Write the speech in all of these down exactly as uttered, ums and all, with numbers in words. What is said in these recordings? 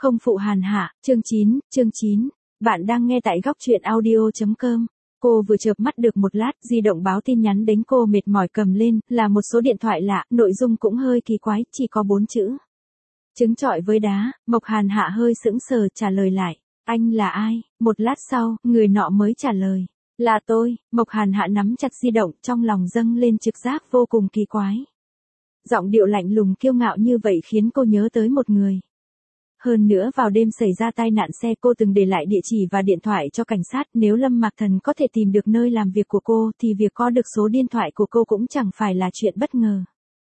Không phụ hàn hạ, chương chín, chương chín. Bạn đang nghe tại góc truyện audio.com. Cô vừa chợp mắt được một lát, di động báo tin nhắn đến cô mệt mỏi cầm lên, là một số điện thoại lạ, nội dung cũng hơi kỳ quái, chỉ có bốn chữ. Trứng trọi với đá, Mộc Hàn Hạ hơi sững sờ trả lời lại. Anh là ai? Một lát sau, người nọ mới trả lời. Là tôi. Mộc Hàn Hạ nắm chặt di động, trong lòng dâng lên trực giác vô cùng kỳ quái. Giọng điệu lạnh lùng kiêu ngạo như vậy khiến cô nhớ tới một người. Hơn nữa vào đêm xảy ra tai nạn xe cô từng để lại địa chỉ và điện thoại cho cảnh sát, nếu Lâm Mạc Thần có thể tìm được nơi làm việc của cô thì việc có được số điện thoại của cô cũng chẳng phải là chuyện bất ngờ.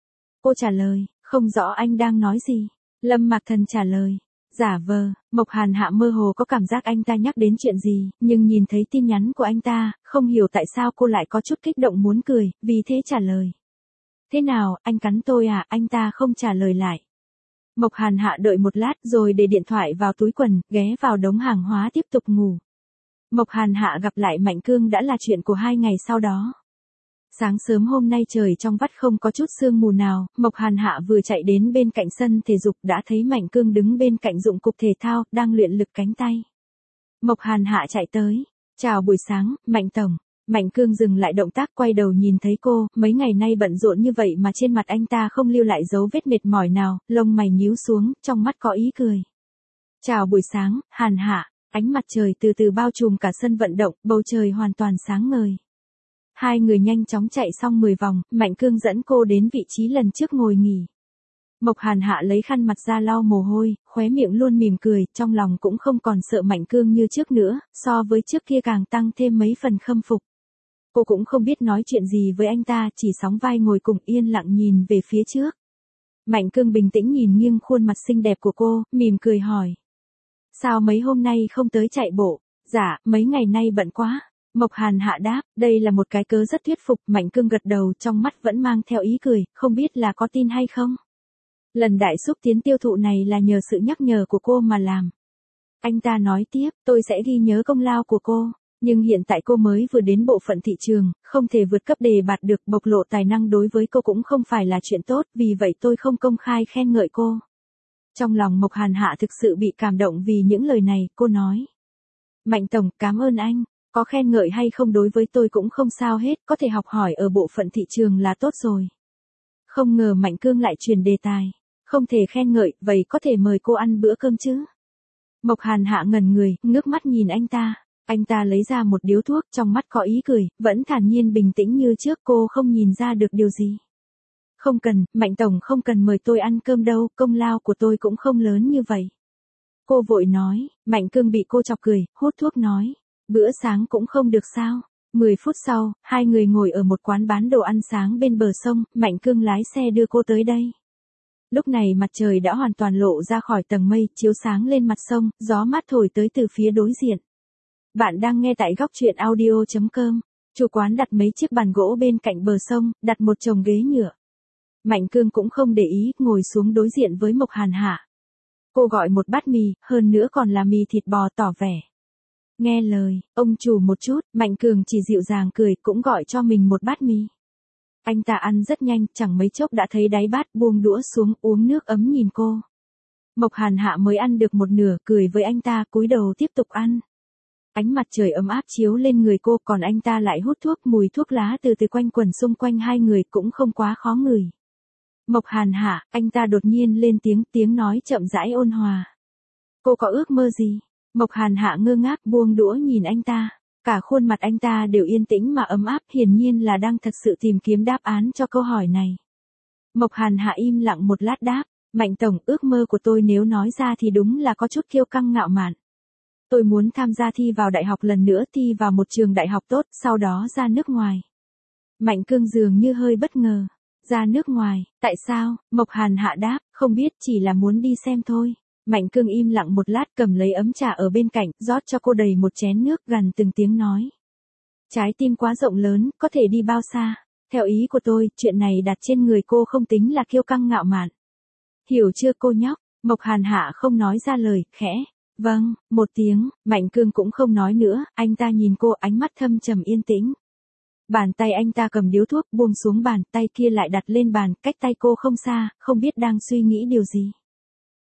Cô trả lời, không rõ anh đang nói gì. Lâm Mạc Thần trả lời, giả vờ. Mộc Hàn Hạ mơ hồ có cảm giác anh ta nhắc đến chuyện gì, nhưng nhìn thấy tin nhắn của anh ta, không hiểu tại sao cô lại có chút kích động muốn cười, vì thế trả lời. Thế nào, anh cắn tôi à? Anh ta không trả lời lại. Mộc Hàn Hạ đợi một lát rồi để điện thoại vào túi quần, ghé vào đống hàng hóa tiếp tục ngủ. Mộc Hàn Hạ gặp lại Mạnh Cương đã là chuyện của hai ngày sau đó. Sáng sớm hôm nay trời trong vắt không có chút sương mù nào, Mộc Hàn Hạ vừa chạy đến bên cạnh sân thể dục đã thấy Mạnh Cương đứng bên cạnh dụng cụ thể thao, đang luyện lực cánh tay. Mộc Hàn Hạ chạy tới. Chào buổi sáng, Mạnh Tổng. Mạnh Cương dừng lại động tác quay đầu nhìn thấy cô, mấy ngày nay bận rộn như vậy mà trên mặt anh ta không lưu lại dấu vết mệt mỏi nào, lông mày nhíu xuống, trong mắt có ý cười. Chào buổi sáng, Hàn Hạ. Ánh mặt trời từ từ bao trùm cả sân vận động, bầu trời hoàn toàn sáng ngời. Hai người nhanh chóng chạy xong mười vòng, Mạnh Cương dẫn cô đến vị trí lần trước ngồi nghỉ. Mộc Hàn Hạ lấy khăn mặt ra lau mồ hôi, khóe miệng luôn mỉm cười, trong lòng cũng không còn sợ Mạnh Cương như trước nữa, so với trước kia càng tăng thêm mấy phần khâm phục. Cô cũng không biết nói chuyện gì với anh ta, chỉ sóng vai ngồi cùng yên lặng nhìn về phía trước. Mạnh Cương bình tĩnh nhìn nghiêng khuôn mặt xinh đẹp của cô, mỉm cười hỏi. Sao mấy hôm nay không tới chạy bộ? Dạ, mấy ngày nay bận quá. Mộc Hàn Hạ đáp, đây là một cái cớ rất thuyết phục. Mạnh Cương gật đầu, trong mắt vẫn mang theo ý cười, không biết là có tin hay không? Lần đại xúc tiến tiêu thụ này là nhờ sự nhắc nhở của cô mà làm. Anh ta nói tiếp, tôi sẽ ghi nhớ công lao của cô. Nhưng hiện tại cô mới vừa đến bộ phận thị trường, không thể vượt cấp đề bạt được, bộc lộ tài năng đối với cô cũng không phải là chuyện tốt, vì vậy tôi không công khai khen ngợi cô. Trong lòng Mộc Hàn Hạ thực sự bị cảm động vì những lời này, cô nói. Mạnh Tổng, cảm ơn anh, có khen ngợi hay không đối với tôi cũng không sao hết, có thể học hỏi ở bộ phận thị trường là tốt rồi. Không ngờ Mạnh Cương lại chuyển đề tài, không thể khen ngợi, vậy có thể mời cô ăn bữa cơm chứ? Mộc Hàn Hạ ngẩn người, ngước mắt nhìn anh ta. Anh ta lấy ra một điếu thuốc, trong mắt có ý cười, vẫn thản nhiên bình tĩnh như trước, cô không nhìn ra được điều gì. Không cần, Mạnh Tổng không cần mời tôi ăn cơm đâu, công lao của tôi cũng không lớn như vậy. Cô vội nói. Mạnh Cương bị cô chọc cười, hút thuốc nói. Bữa sáng cũng không được sao? Mười phút sau, hai người ngồi ở một quán bán đồ ăn sáng bên bờ sông, Mạnh Cương lái xe đưa cô tới đây. Lúc này mặt trời đã hoàn toàn lộ ra khỏi tầng mây, chiếu sáng lên mặt sông, gió mát thổi tới từ phía đối diện. Bạn đang nghe tại góc truyện audio.com. Chủ quán đặt mấy chiếc bàn gỗ bên cạnh bờ sông, đặt một chồng ghế nhựa. Mạnh Cương cũng không để ý, ngồi xuống đối diện với Mộc Hàn Hạ. Cô gọi một bát mì, hơn nữa còn là mì thịt bò, tỏ vẻ. Nghe lời, ông chủ một chút, Mạnh Cương chỉ dịu dàng cười, cũng gọi cho mình một bát mì. Anh ta ăn rất nhanh, chẳng mấy chốc đã thấy đáy bát, buông đũa xuống, uống nước ấm nhìn cô. Mộc Hàn Hạ mới ăn được một nửa, cười với anh ta, cúi đầu tiếp tục ăn. Ánh mặt trời ấm áp chiếu lên người cô, còn anh ta lại hút thuốc, mùi thuốc lá từ từ quanh quẩn xung quanh hai người cũng không quá khó ngửi. Mộc Hàn Hạ, anh ta đột nhiên lên tiếng, tiếng nói chậm rãi ôn hòa. Cô có ước mơ gì? Mộc Hàn Hạ ngơ ngác buông đũa nhìn anh ta, cả khuôn mặt anh ta đều yên tĩnh mà ấm áp, hiển nhiên là đang thật sự tìm kiếm đáp án cho câu hỏi này. Mộc Hàn Hạ im lặng một lát đáp, Mạnh Tổng, ước mơ của tôi nếu nói ra thì đúng là có chút kiêu căng ngạo mạn. Tôi muốn tham gia thi vào đại học lần nữa, thi vào một trường đại học tốt, sau đó ra nước ngoài. Mạnh Cương dường như hơi bất ngờ. Ra nước ngoài, tại sao? Mộc Hàn Hạ đáp, không biết, chỉ là muốn đi xem thôi. Mạnh Cương im lặng một lát, cầm lấy ấm trà ở bên cạnh, rót cho cô đầy một chén nước, gằn từng tiếng nói. Trái tim quá rộng lớn, có thể đi bao xa? Theo ý của tôi, chuyện này đặt trên người cô không tính là kiêu căng ngạo mạn. Hiểu chưa cô nhóc? Mộc Hàn Hạ không nói ra lời, khẽ. Vâng, một tiếng. Mạnh Cương cũng không nói nữa, anh ta nhìn cô, ánh mắt thâm trầm yên tĩnh. Bàn tay anh ta cầm điếu thuốc, buông xuống bàn, tay kia lại đặt lên bàn, cách tay cô không xa, không biết đang suy nghĩ điều gì.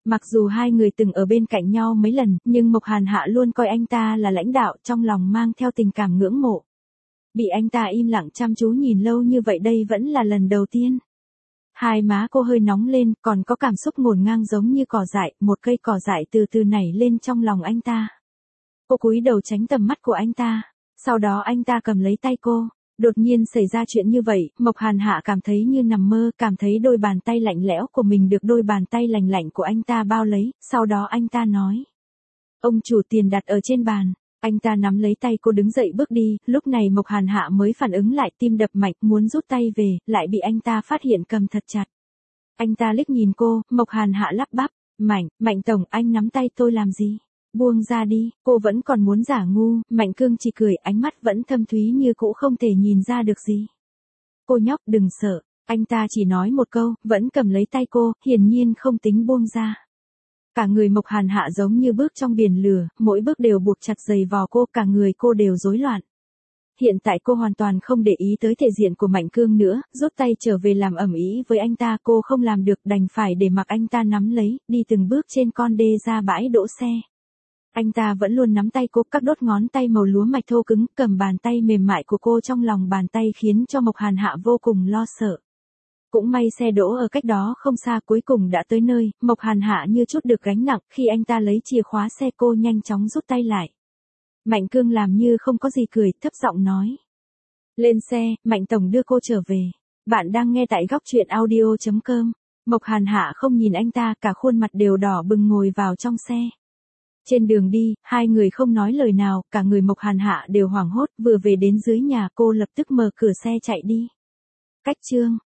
Mặc dù hai người từng ở bên cạnh nhau mấy lần, nhưng Mộc Hàn Hạ luôn coi anh ta là lãnh đạo, trong lòng mang theo tình cảm ngưỡng mộ. Bị anh ta im lặng chăm chú nhìn lâu như vậy đây vẫn là lần đầu tiên. Hai má cô hơi nóng lên, còn có cảm xúc ngổn ngang giống như cỏ dại, một cây cỏ dại từ từ nảy lên trong lòng anh ta. Cô cúi đầu tránh tầm mắt của anh ta, sau đó anh ta cầm lấy tay cô. Đột nhiên xảy ra chuyện như vậy, Mộc Hàn Hạ cảm thấy như nằm mơ, cảm thấy đôi bàn tay lạnh lẽo của mình được đôi bàn tay lành lạnh của anh ta bao lấy, sau đó anh ta nói. Ông chủ, tiền đặt ở trên bàn. Anh ta nắm lấy tay cô đứng dậy bước đi, lúc này Mộc Hàn Hạ mới phản ứng lại, tim đập mạnh, muốn rút tay về, lại bị anh ta phát hiện cầm thật chặt. Anh ta liếc nhìn cô, Mộc Hàn Hạ lắp bắp, Mạnh, Mạnh tổng, anh nắm tay tôi làm gì? Buông ra đi, cô vẫn còn muốn giả ngu, Mạnh Cương chỉ cười, ánh mắt vẫn thâm thúy như cũ không thể nhìn ra được gì. Cô nhóc đừng sợ, anh ta chỉ nói một câu, vẫn cầm lấy tay cô, hiển nhiên không tính buông ra. Cả người Mộc Hàn Hạ giống như bước trong biển lửa, mỗi bước đều buộc chặt giày vò cô, cả người cô đều rối loạn. Hiện tại cô hoàn toàn không để ý tới thể diện của Mạnh Cương nữa, rút tay trở về làm ầm ĩ với anh ta, cô không làm được đành phải để mặc anh ta nắm lấy, đi từng bước trên con đê ra bãi đỗ xe. Anh ta vẫn luôn nắm tay cô, các đốt ngón tay màu lúa mạch thô cứng, cầm bàn tay mềm mại của cô trong lòng bàn tay khiến cho Mộc Hàn Hạ vô cùng lo sợ. Cũng may xe đỗ ở cách đó không xa, cuối cùng đã tới nơi, Mộc Hàn Hạ như chút được gánh nặng, khi anh ta lấy chìa khóa xe cô nhanh chóng rút tay lại. Mạnh Cương làm như không có gì cười, thấp giọng nói. Lên xe, Mạnh tổng đưa cô trở về. Bạn đang nghe tại góc truyện audio chấm com. Mộc Hàn Hạ không nhìn anh ta, cả khuôn mặt đều đỏ bừng ngồi vào trong xe. Trên đường đi, hai người không nói lời nào, cả người Mộc Hàn Hạ đều hoảng hốt, vừa về đến dưới nhà cô lập tức mở cửa xe chạy đi. Cách chương